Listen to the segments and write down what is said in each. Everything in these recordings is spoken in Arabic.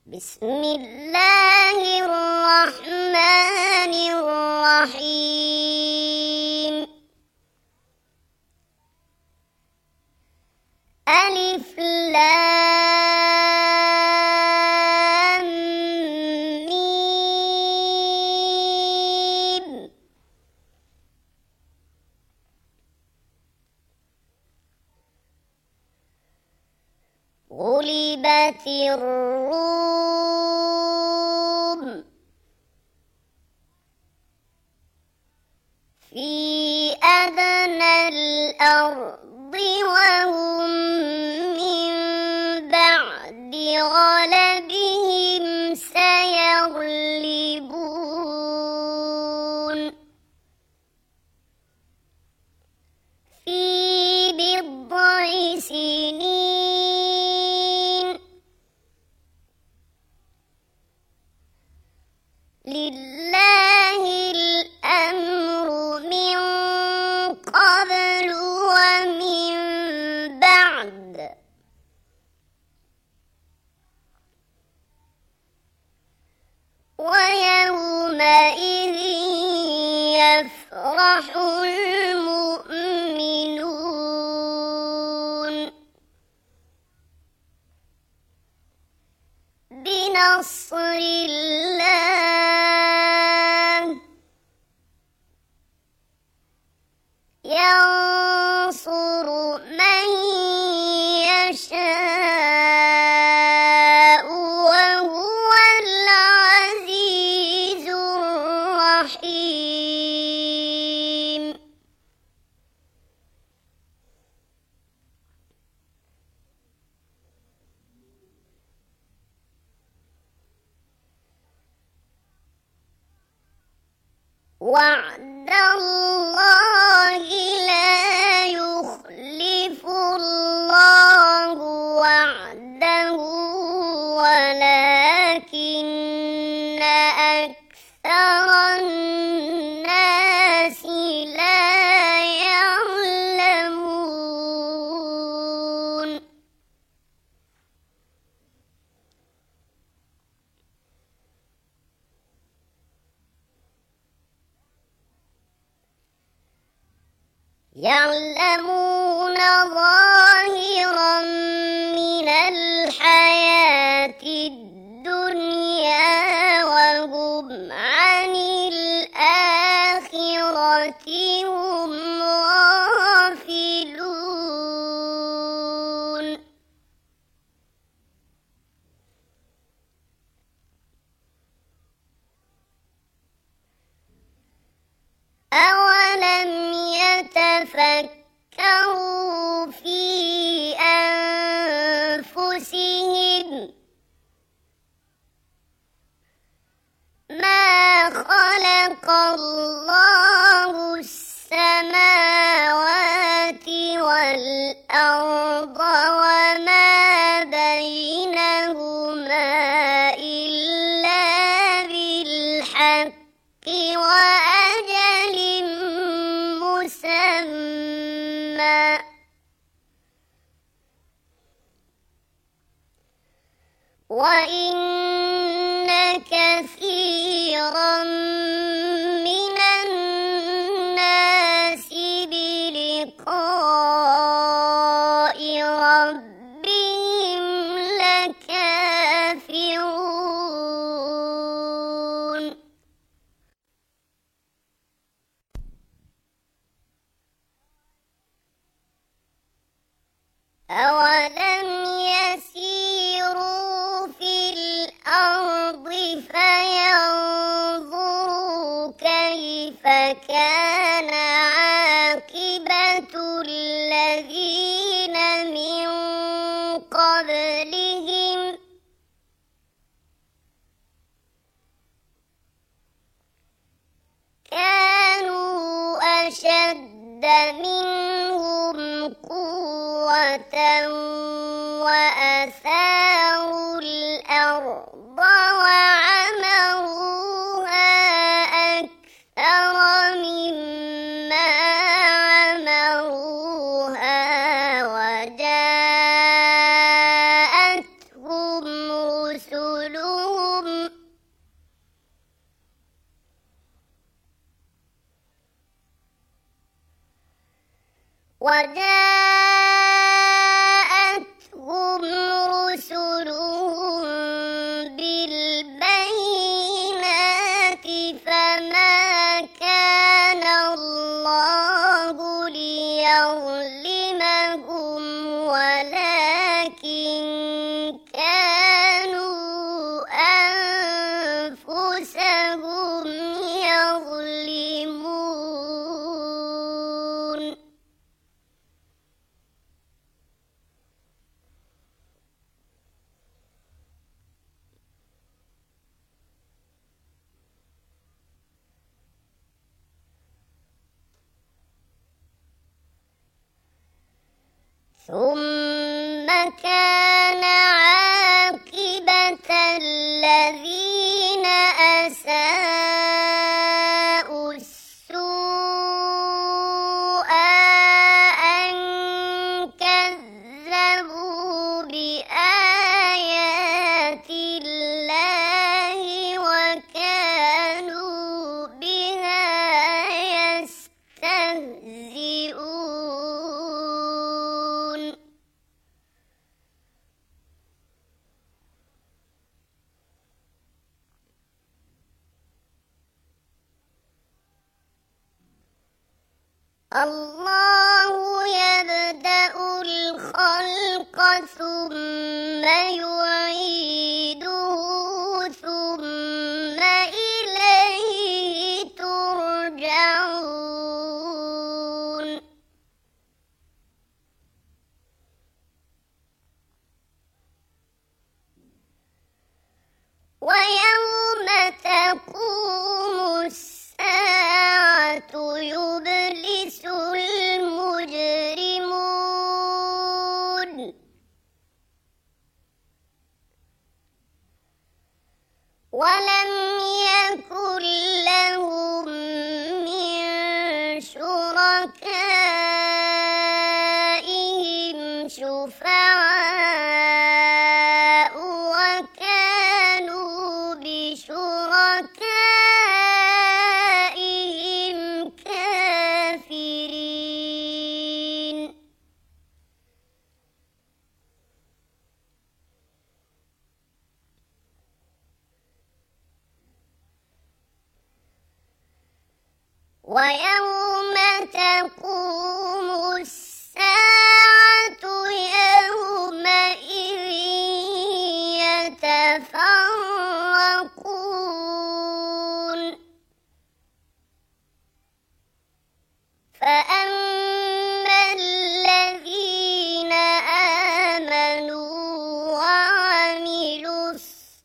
بسم الله الرحمن الرحيم. ألف لام ميم. غلبت الروم في أدنى الأرض وهم من بعد غلبهم سيغلبون في بضع سنين. لله الأمر من قبل ومن بعد ويومئذ يفرح المؤمنون بنصر الله ينصر من يشاء وهو العزيز الرحيم. وعد الله لا يخلف الله وعده ولكن أكثر الناس لا يعلمون. يعلمون ظاهرا من الحياة الدنيا وهم عن الآخرة هم غافلون. أولم يتفكروا في أنفسهم ما خلق الله السماوات والأرض وما بينهما إلا بالحق وأجل مسمى وإن كثيرا من الناس بلقاء ربهم لكافرون. أولم يسيروا في الأرض فينظروا كيف كان عاقبة الذين من قبلهم كانوا أشد منهم قوة وأثاروا الأرض وعمروها أكثر مما عمروها وجاءتهم رسلهم وجاءتهم رسلهم بالبينات فما كان الله ليظلمهم ولكن كانوا أنفسهم يظلمون ثم كان عاقبة الذين أساءوا السوء أن كذبوا بآيات الله وكانوا بها يستهزئون الله يبدأ الخلق ثم يعيده ثم إليه ترجعون ويوم تقوم الساعة يبلس المجرمون ولم يكن لهم من شركائهم شفعاء وكانوا بشركائهم كافرين ويوم تقوم الساعة يومئذ يتفرقون فأما الذين آمنوا وعملوا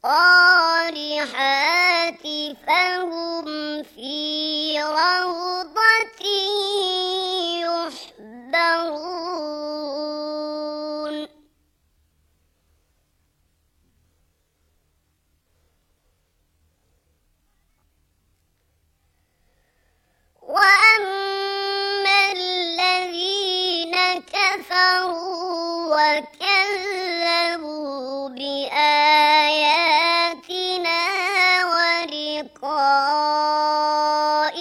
الصالحات فهم في روضة يحبرون وأما الذين كفروا وكذبوا بآياتنا ولقاء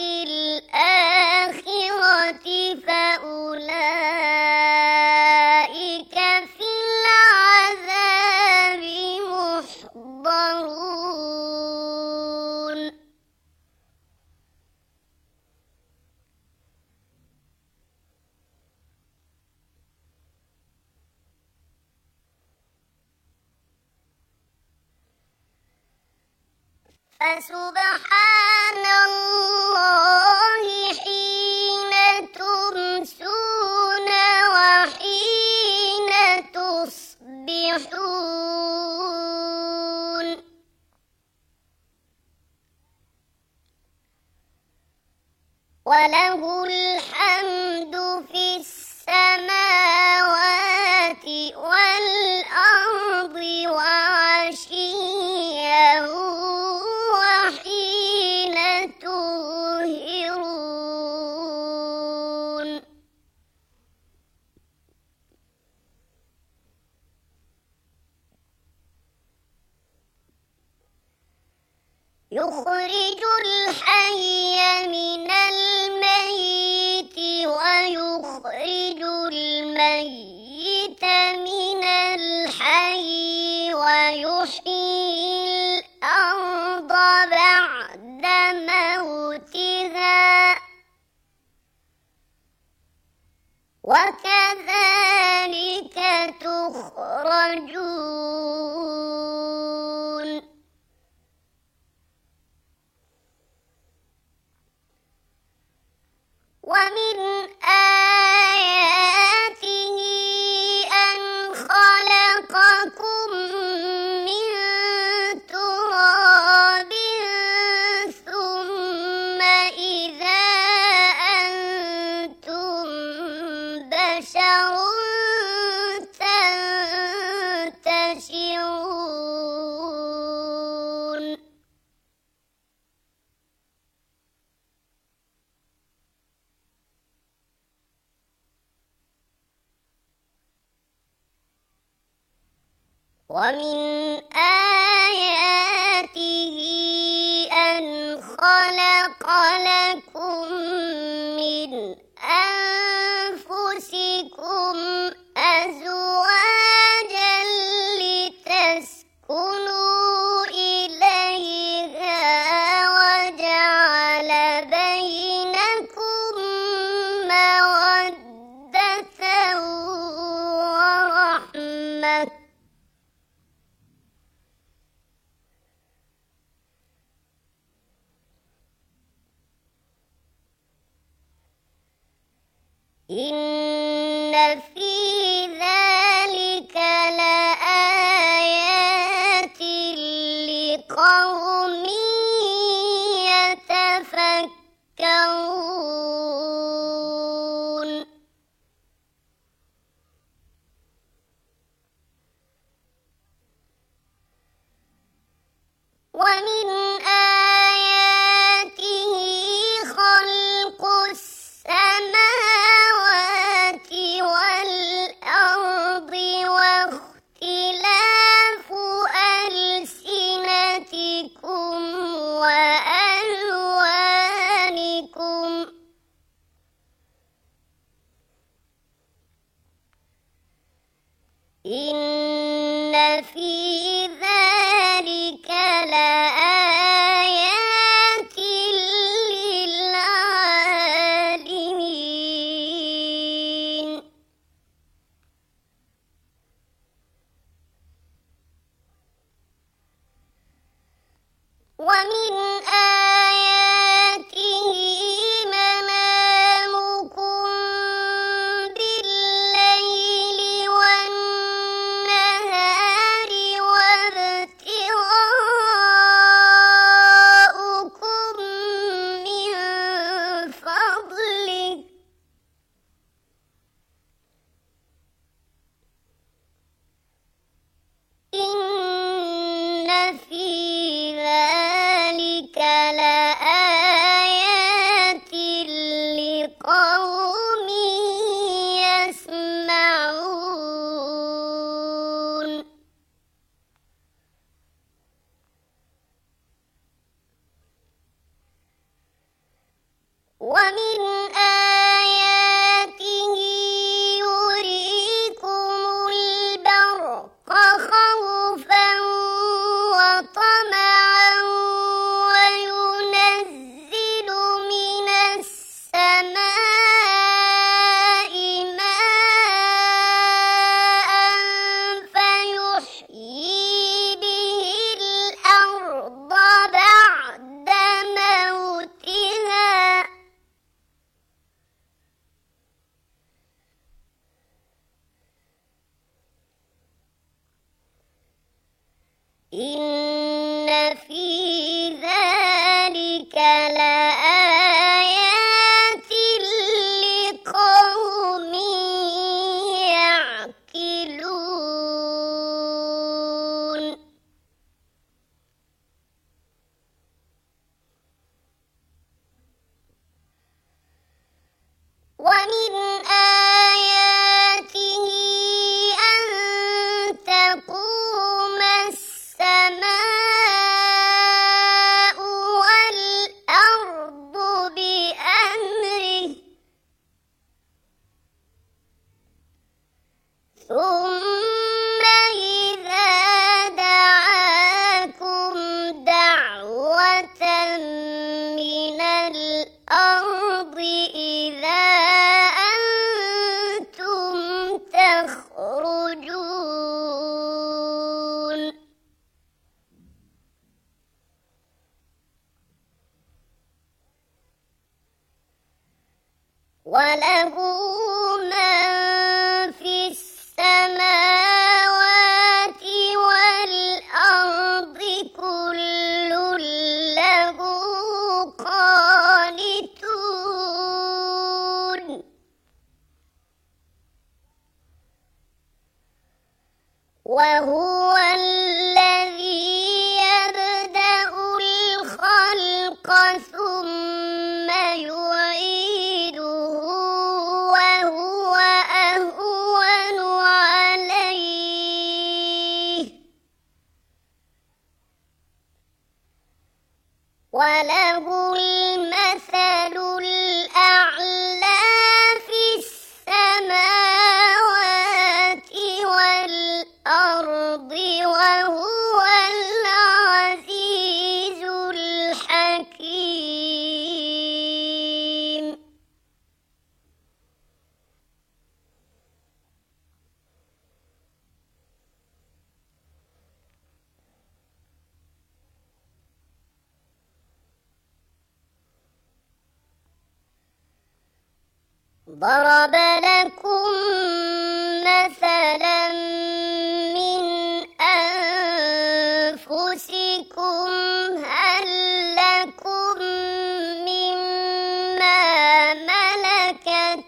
الآخرة فأولئك في العذاب محضرون فسبحان الله حين تمسون وحين تصبحون وله الحمد في السماوات والأرض وعشيا وحين تظهرون يخرج الحي من الميت ويخرج الميت من الحي ويحيي الأرض بعد موتها وكذلك تخرجون ومن آياته أن خلقكم من تراب ثم إذا أنتم بشر تنتشرون ومن آياته أن خلق لكم من أنفسكم أزواجا لتسكنوا إليها وجعل بينكم مودة ورحمة إن في ذلك لآيات لقوم يتفكرون ومن آياته خلق السماوات والأرض واختلاف ألسنتكم وألوانكم إن في ذلك لآيات للعالمين ومن آياته منامكم بالليل والنهار وابتغاؤكم من فضله إن في ذلك لآيات لقوم يسمعون ومن آياته يريكم البرق خوفا وطمعا وينزل من السماء ماء فيحيي به الأرض بعد موتها إن في ذلك لآيات لقوم يعقلون ومن آياته أن تقوم السماء وله من في السماوات والأرض كل له قانتون وهو الذي يبدأ الخلق ثم يعيده وهو أهون عليه وله المثل الأعلى في السماوات والأرض وهو العزيز الحكيم ضرب لكم مثلا من أنفسكم هل لكم مما ملكت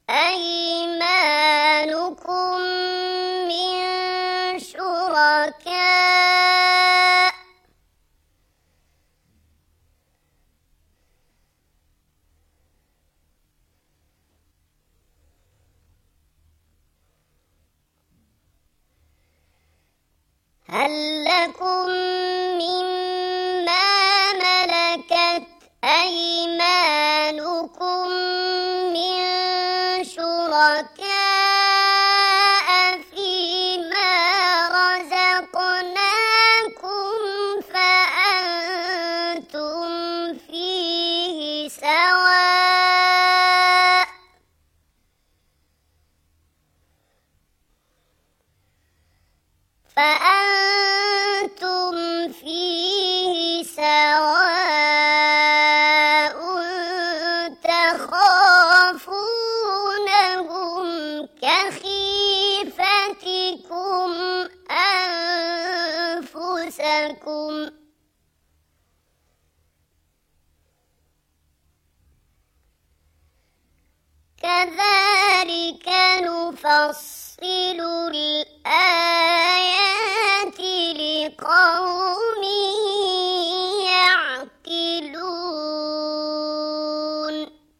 أيمانكم من شركاء هل لكم مما ملكت أيمانكم من شركاء فيما رزقناكم فأنتم فيه سواء تخافونهم كخيفتكم أنفسكم كذلك نفصل الآيات لقوم يعقلون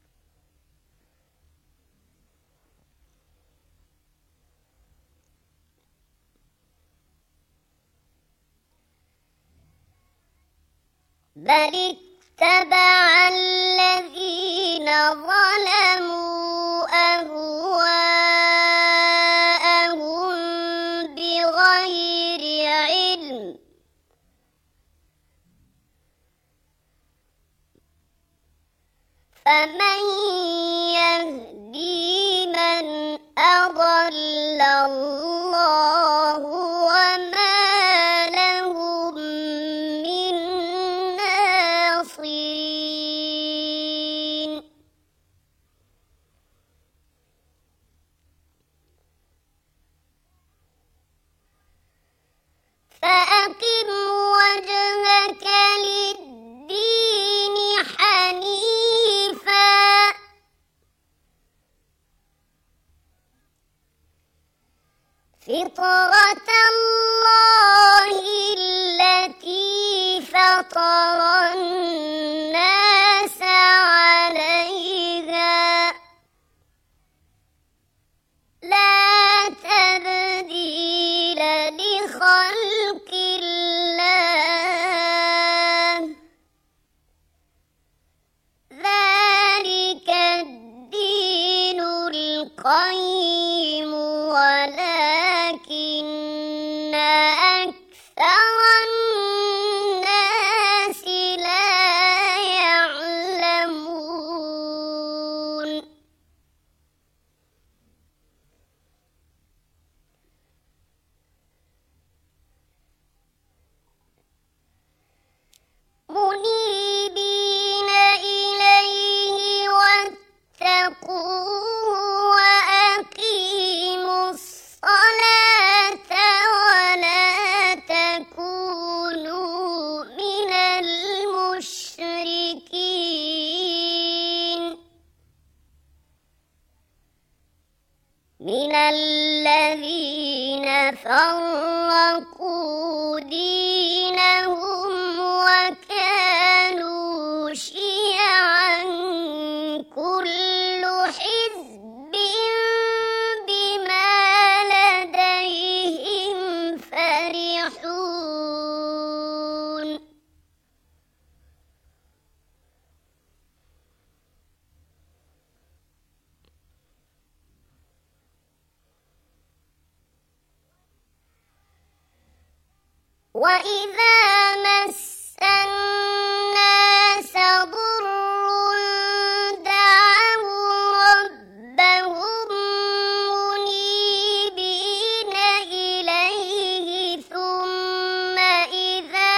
بل اتبع الذين ظلموا أهواءهم بغير علم فمن يهدي من أضل الله وما لهم من ناصرين فأقم وجهك للدين حنيفا فطرة الله التي فطر الناس عليها لا تبديل لخلق الله ذلك الدين القيم ولكن أكثر الناس لا يعلمون منيبين إليه واتقوا وفرقوا دينهم وكانوا شيعا كل حزب بما لديهم فرحون وإذا مس الناس ضر دعوا ربهم منيبين إليه ثم إذا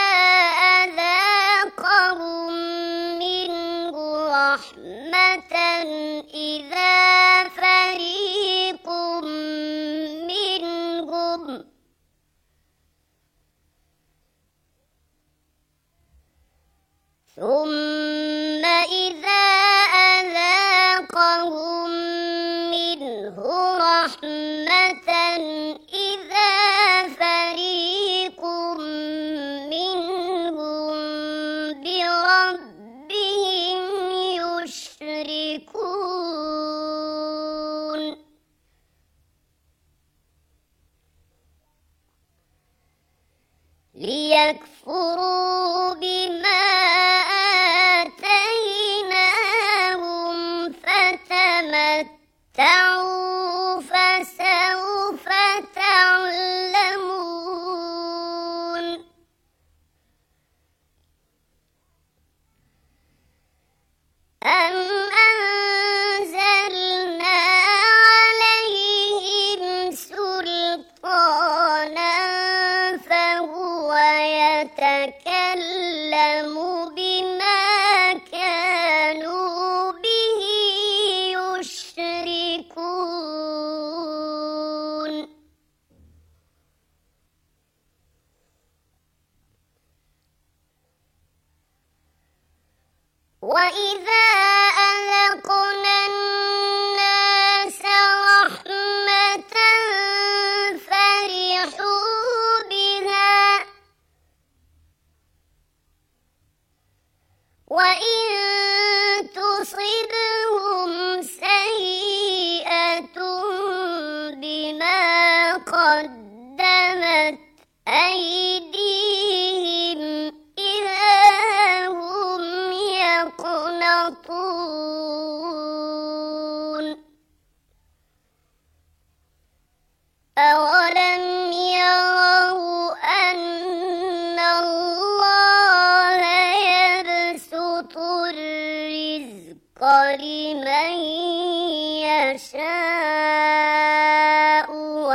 أذاقهم منه رحمة إذا فريق منهم ثم إذا أذاقهم منه رحمة إذا فريق منهم بربهم يشركون ليكفروا بما آتيناهم فتمتعوا فسوف تعلمون أم أنزلنا عليهم سلطانا فهو يتكلم بما كانوا به يشركون وإذا أذقنا الناس رحمة فرحوا بها وإن تصبهم سيئة بما قدمت أيديهم إذا هم يقنطون أولم يروا أن الله يبسط الرزق لمن يشاء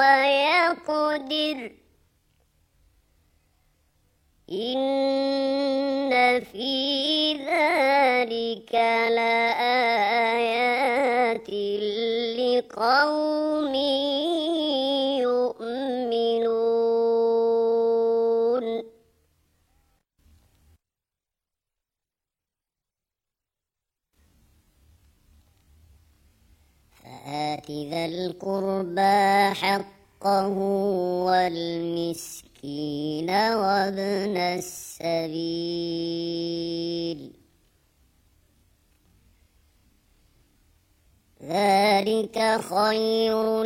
ويقدر إن في ذلك لآيات لقوم يؤمنون فآت ذا القربى حقه والمسكين وابن السبيل ذلك خير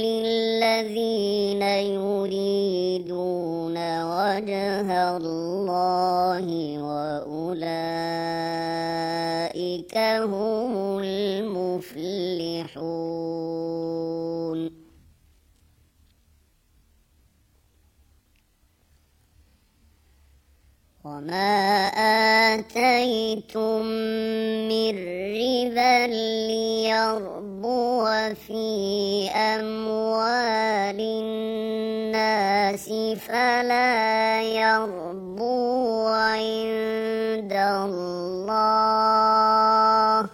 للذين يريدون وجه الله وأولئك هم المفلحون وما آتيتم من ربا ليربو في أموال الناس فلا يربو عند الله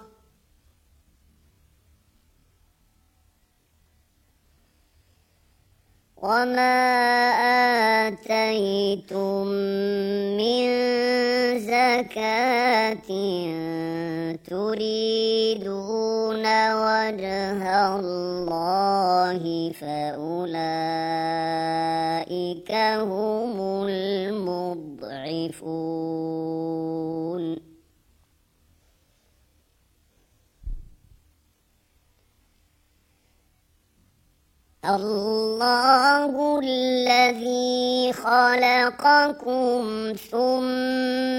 وما آتيتم من زكاة تريدون وجه الله فأولئك هم المفلحون وما آتيتم من ربا ليربو في أموال الناس فلا يربو عند الله وما آتيتم من زكاة تريدون وجه الله فأولئك هم المفلحون وما آتيتم من زكاة تريدون وجه الله فأولئك هم المفلحون وما آتيتم من ربا ليربو في أموال الناس فلا يربو عند الله وما آتيتم من زكاة تريدون وجه الله فأولئك هم المفلحون وما هم المضعفون الله الذي خلقكم ثم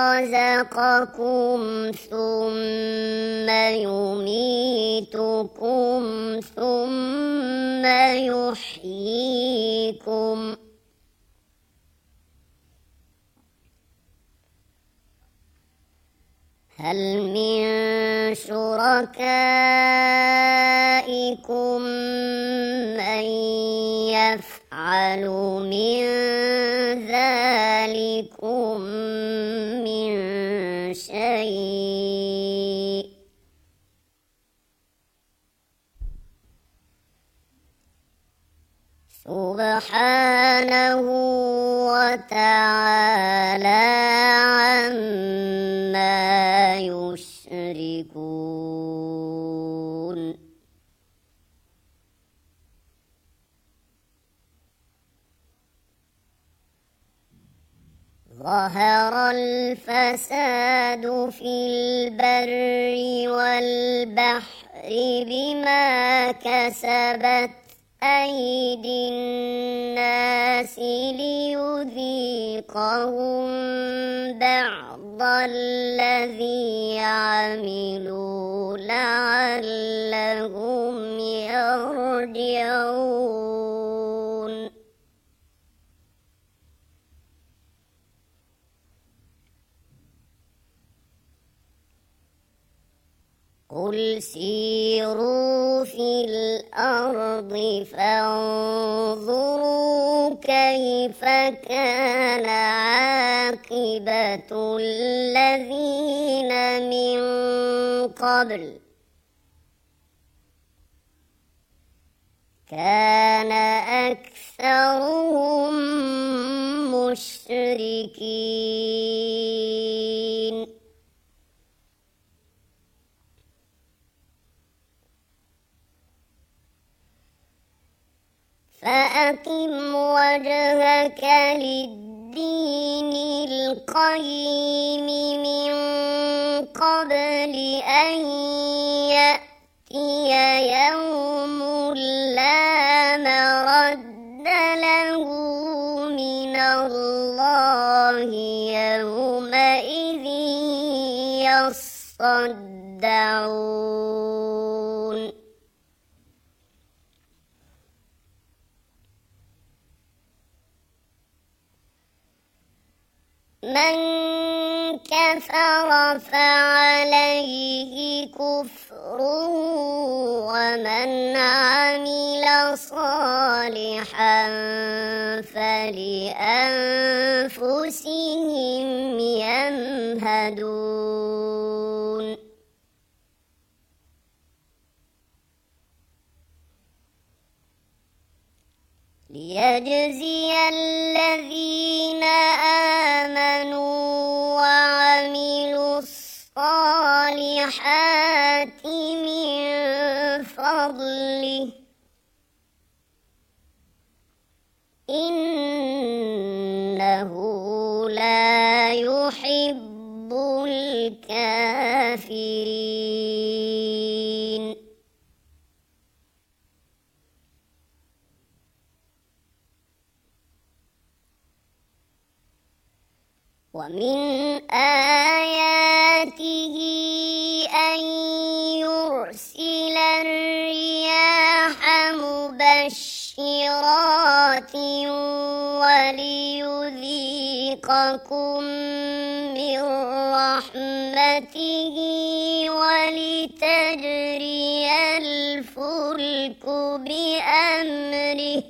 رزقكم ثم يميتكم ثم يحييكم هل من شركائكم من يفعل من ذلكم من شيء سبحانه وتعالى عما يشركون ظهر الفساد في البر والبحر بما كسبت أيدي الناس ليذيقهم بعض الذي عملوا لعلهم يرجعون قل سيروا في الأرض فانظروا كيف كان عاقبة الذين من قبل كان أكثرهم مشركين فأقم وجهك للدين القيم من قبل أن يأتي يوم لا مرد له من الله يومئذ يصدعون من كفر فعليه كفره ومن عمل صالحا فلأنفسهم يمهدون ليجزي الذين آمنوا وعملوا الصالحات من فضله إنه لا يحب الكافرين ومن آياته أن يرسل الرياح مبشرات وليذيقكم من رحمته ولتجري الفلك بأمره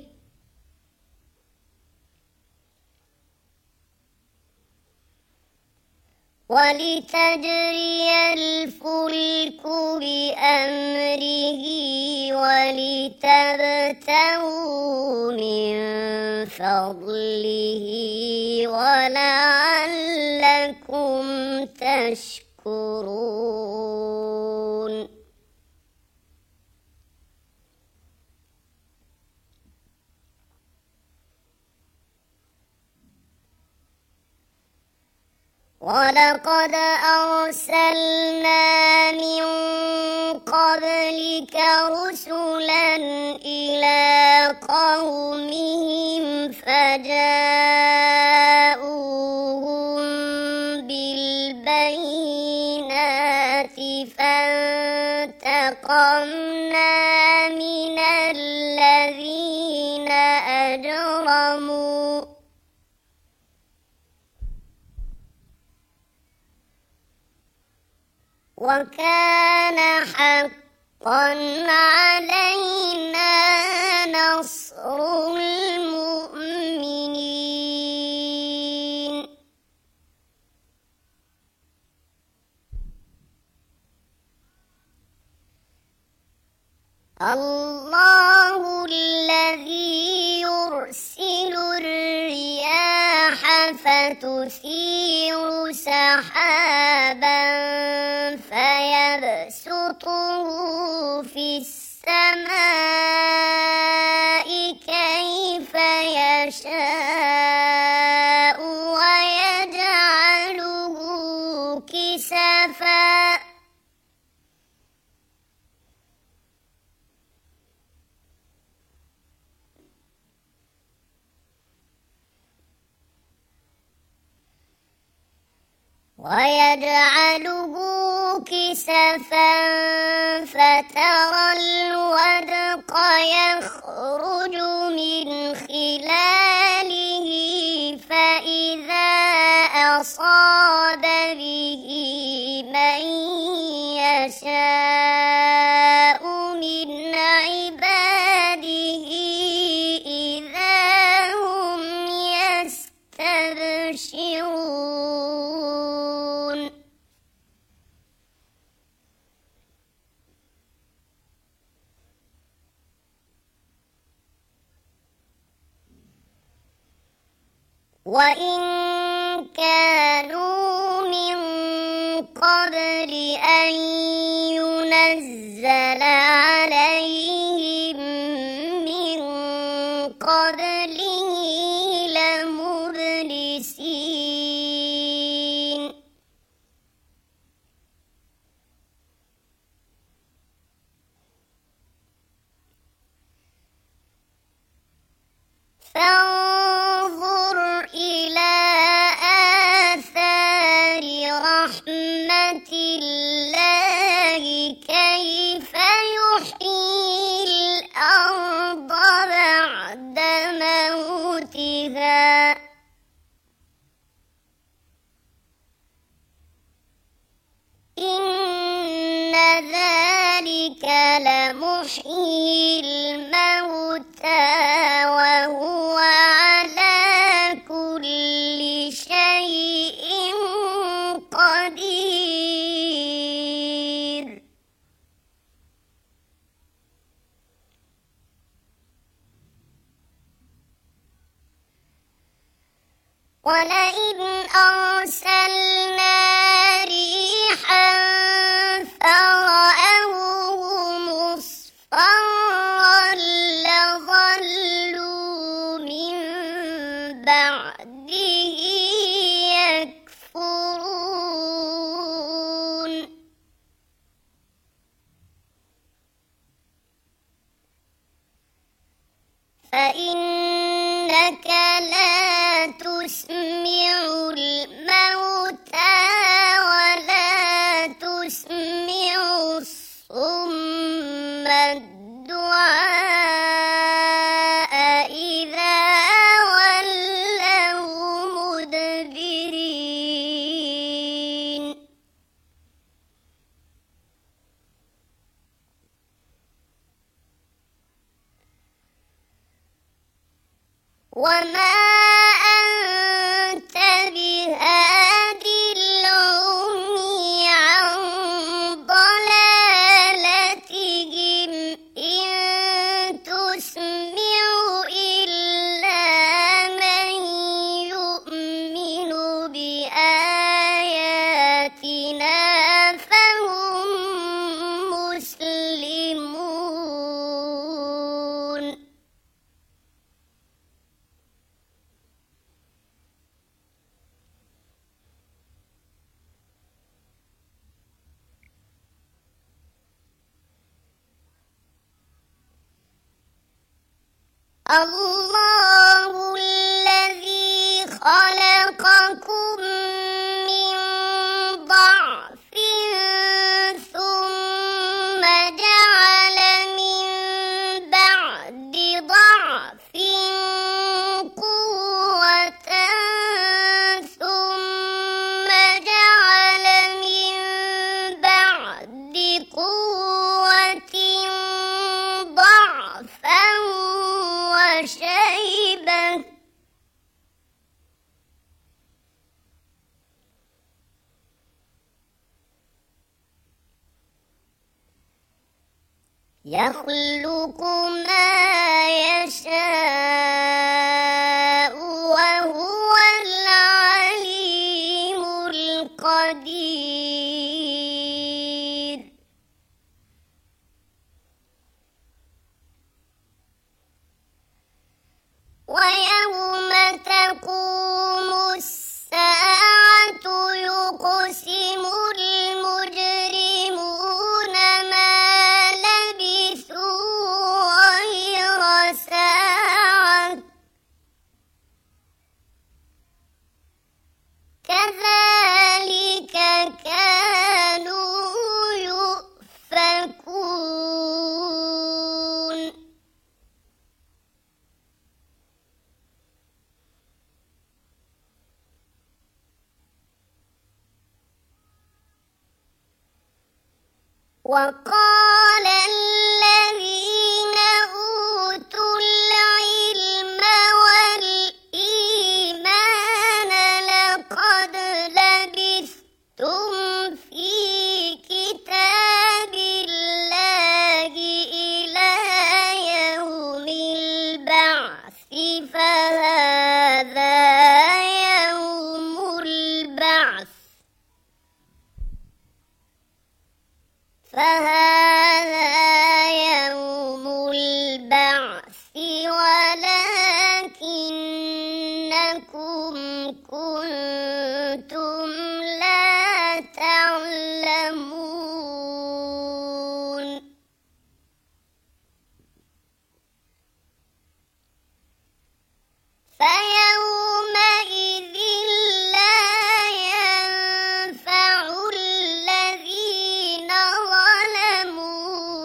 ولتبتغوا من فضله ولعلكم تشكرون ولقد أرسلنا من قبلك رسلا إلى قومهم فجاءوهم بالبينات فانتقمنا من الذين أجرموا وكان حقا علينا نصر المؤمنين. الله الذي يرسل الرياح فتثير سحابا فيبسطه في السماء كيف يشاء ويجعله كسفا فترى الودق يخرج من خلاله فإذا أصاب به من يشاء من عباده إذا هم يستبشرون. وإن كانوا من قبل أن ينزل عليهم من قبله لمبلسين. فانظر إلى آثار رحمة الله كيف يحيي الأرض بعد موتها إن ذلك لمحيي الموتى وهو على كل شيء قدير. ولئن أرسلنا ريحا فرأوه مصفرا لظلوا من بعده يكفرون. فإنك لا تسمع الموتى ولا تسمع الصم الدعاء إذا ولوا مدبرين. وما أنت بهاد العمي عن ضلالتهم إن تسمع إلا من يؤمن بآياتنا فهم مسلمون. الله الذي خلقكم من ضعف ثم جعل من بعد ضعف قوة ثم جعل من بعد قوة ضعفا وشيبة يخلق ما يشاء وهو العليم القدير ويوم تقوم الساعة يقسم المجرمون ما لبثوا غير ساعة كذلك كانوا يؤفكون وقال الذين أوتوا العلم والإيمان لقد لبثتم في كتاب الله إلى يوم البعث فهذا يوم البعث ولكنكم كنتم لا تعلمون فيومئذ لا ينفع الذين ظلموا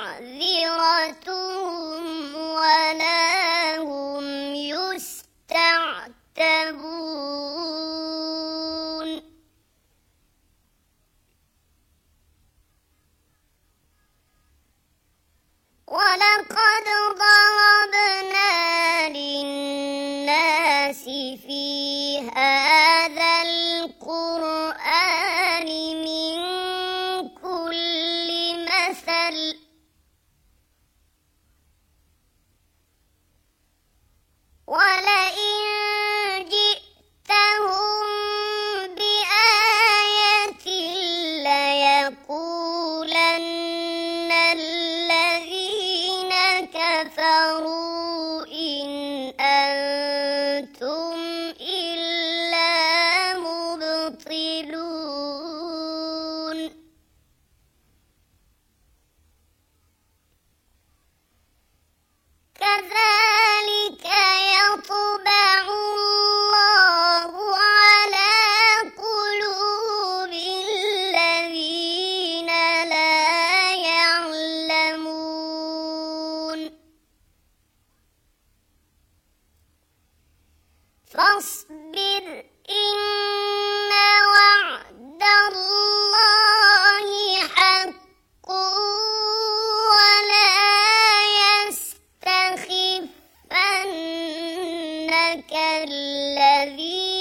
معذرتهم ولا هم يستعتبون ولقد ضربنا للناس في هذا القرآن من كل مثل ولئن جئتهم بآية ليقولن الذين كفروا إن أنتم إلا مبطلون كذلك يطبع الله على قلوب الذين لا يعلمون فاصبر إن وعد الله حق ولا يستخفنك الذين